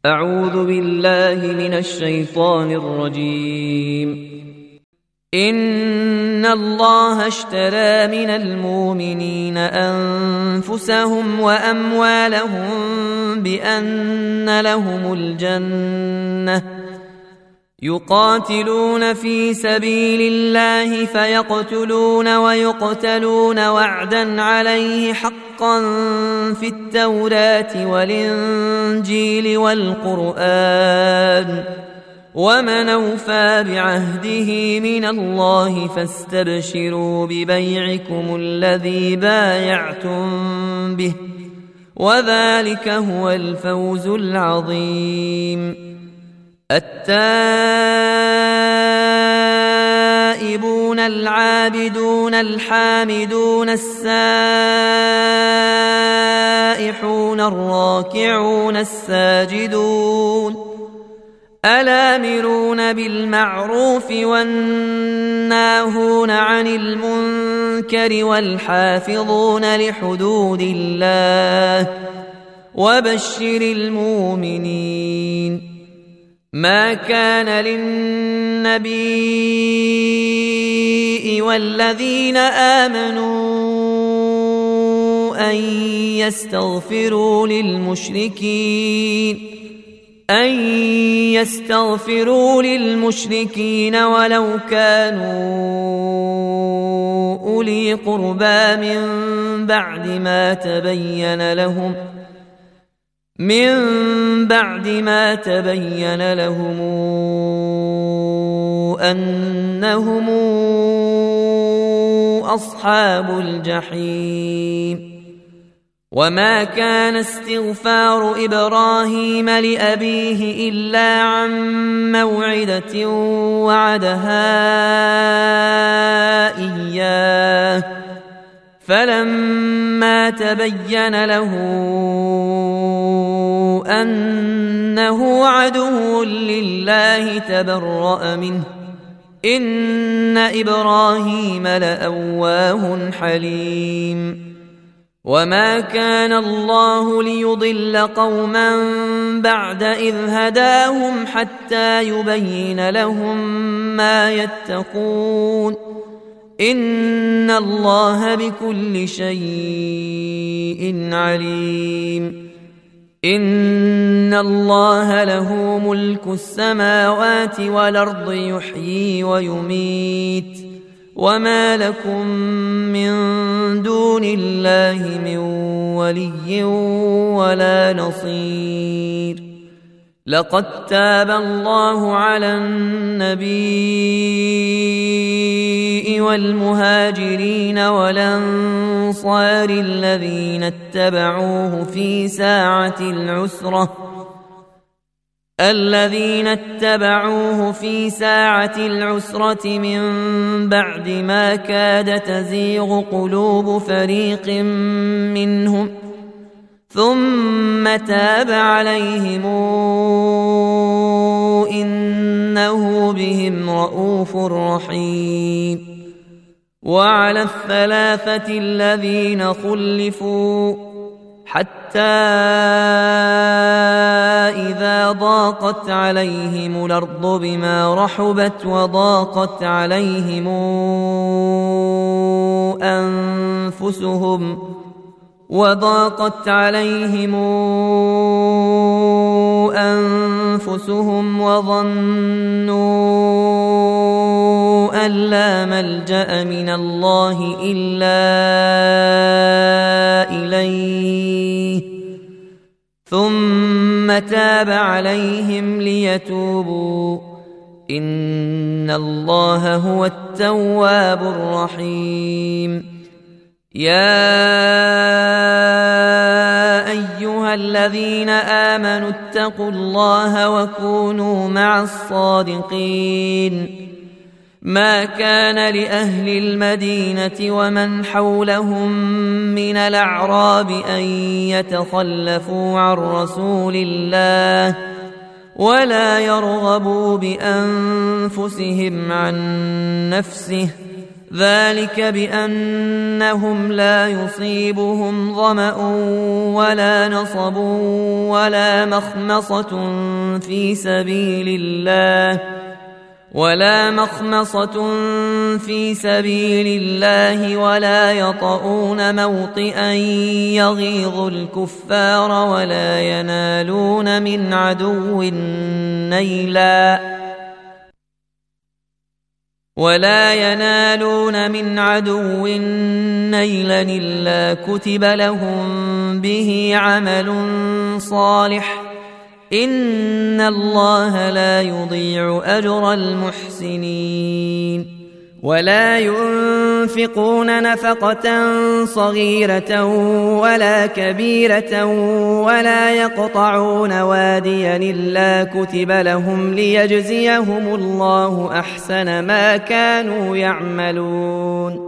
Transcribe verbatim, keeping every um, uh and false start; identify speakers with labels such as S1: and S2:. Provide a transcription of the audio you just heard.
S1: أعوذ بالله من الشيطان الرجيم. إن الله اشترى من المؤمنين أنفسهم وأموالهم بأن لهم الجنة يقاتلون في سبيل الله فيقتلون ويقتلون وعدا عليه حقا في التوراة والإنجيل والقرآن ومن أوفى بعهده من الله فاستبشروا ببيعكم الذي بايعتم به وذلك هو الفوز العظيم. التائبون العابدون الحامدون السائحون الراكعون الساجدون الآمرون بالمعروف والناهون عن المنكر والحافظون لحدود الله وبشر المؤمنين. ما كان للنبي والذين آمنوا أن يستغفروا للمشركين أن يستغفروا للمشركين ولو كانوا أولي قربى من بعد ما تبين لهم من بعد ما تبين لهم أنهم أصحاب الجحيم. وما كان استغفار إبراهيم لأبيه إلا عن موعدة وعدها إياه فلما تبين له أنه عدو لله تبرأ منه إن إبراهيم لأواه حليم. وما كان الله ليضل قوما بعد إذ هداهم حتى يبين لهم ما يتقون إن الله بكل شيء عليم. إن الله له ملك السماوات والأرض يحيي ويميت وما لكم من دون الله من ولي ولا نصير. لقد تاب الله على النبي والمهاجرين والأنصار الذين اتبعوه في ساعة العسرة الذين اتبعوه في ساعة العسرة من بعد ما كاد تزيغ قلوب فريق منهم ثم تاب عليهم إنه بهم رءوف رحيم. وعلى الثلاثة الذين خلفوا حتى إذا ضاقت عليهم الأرض بما رحبت وضاقت عليهم أنفسهم وضاقت عليهم أنفسهم وظنوا أن لا ملجأ من الله إلا إليه ثم تاب عليهم ليتوبوا إن الله هو التواب الرحيم. يا أيها الذين آمنوا اتقوا الله وكونوا مع الصادقين. ما كان لأهل المدينة ومن حولهم من الأعراب أن يتخلفوا عن رسول الله ولا يرغبوا بأنفسهم عن نفسه ذلك بأنهم لا يصيبهم ظمأ ولا نصب ولا مخمصة في سبيل الله ولا مخمصة في سبيل الله ولا يطؤون موطئا يغيظ الكفار ولا ينالون من عدو نيلا ولا ينالون من عدو نيلا إلا كتب لهم به عمل صالح إن الله لا يضيع أجر المحسنين ولا ينفقون نفقة صغيرة ولا كبيرة ولا يقطعون واديا إلا كتب لهم ليجزيهم الله أحسن ما كانوا يعملون